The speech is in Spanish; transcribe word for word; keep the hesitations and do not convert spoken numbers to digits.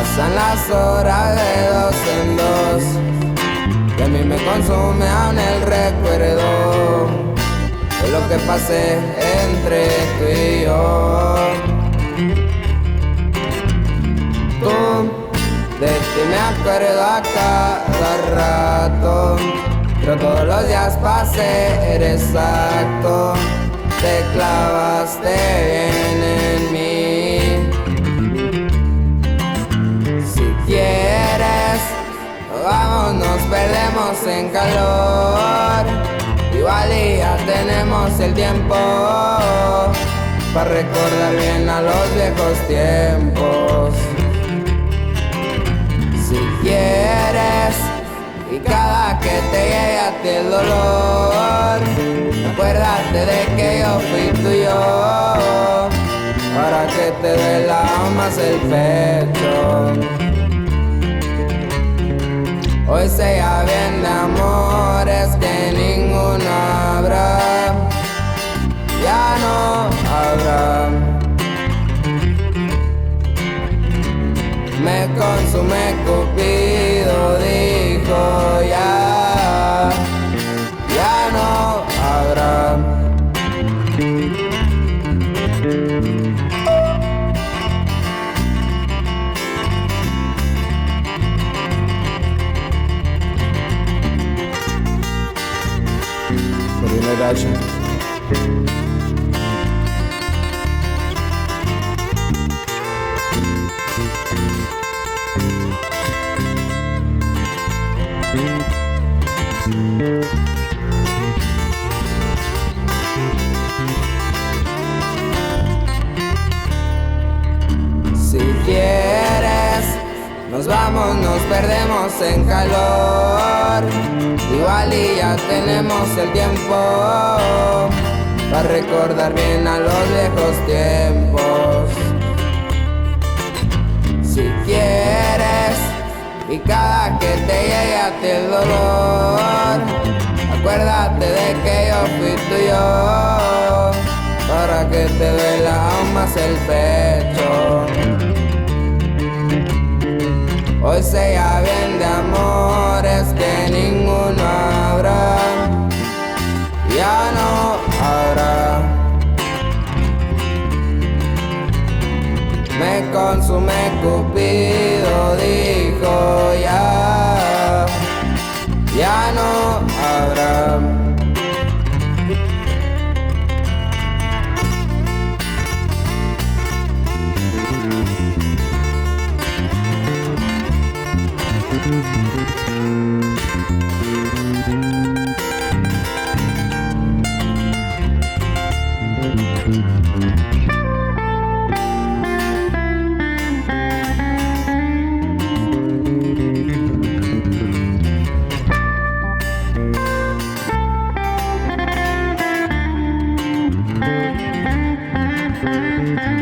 Pasan las horas de dos en dos, y a mí me consume aún el recuerdo de lo que pasé entre tú y yo. Tú, de ti me acuerdo a cada rato, pero todos los días pasé, eres exacto, te clavaste bien en mí. Si quieres, vamos, nos perdemos en calor, igual y ya tenemos el tiempo para recordar bien a los viejos tiempos. Si quieres, y cada que te llegue a ti el dolor, acuérdate de que yo fui tuyo, para que te duela aún más el pecho. Hoy sé ya bien de amores que ninguno habrá, ya no habrá. Me consume Cupido, dijo ya, ya no habrá. Marina Dacia. Si quieres, nos vamos, nos perdemos en calor, igual y ya tenemos el tiempo para recordar bien a los viejos tiempos. Si quieres, y cada que te llegue a ti el dolor, acuérdate de que yo fui tuyo, para que te duela aún más el pecho. Hoy sé ya bien de amores que ninguno habrá, ya no habrá. Me consume Cupido, dijo ya, ya no habrá. Thank you.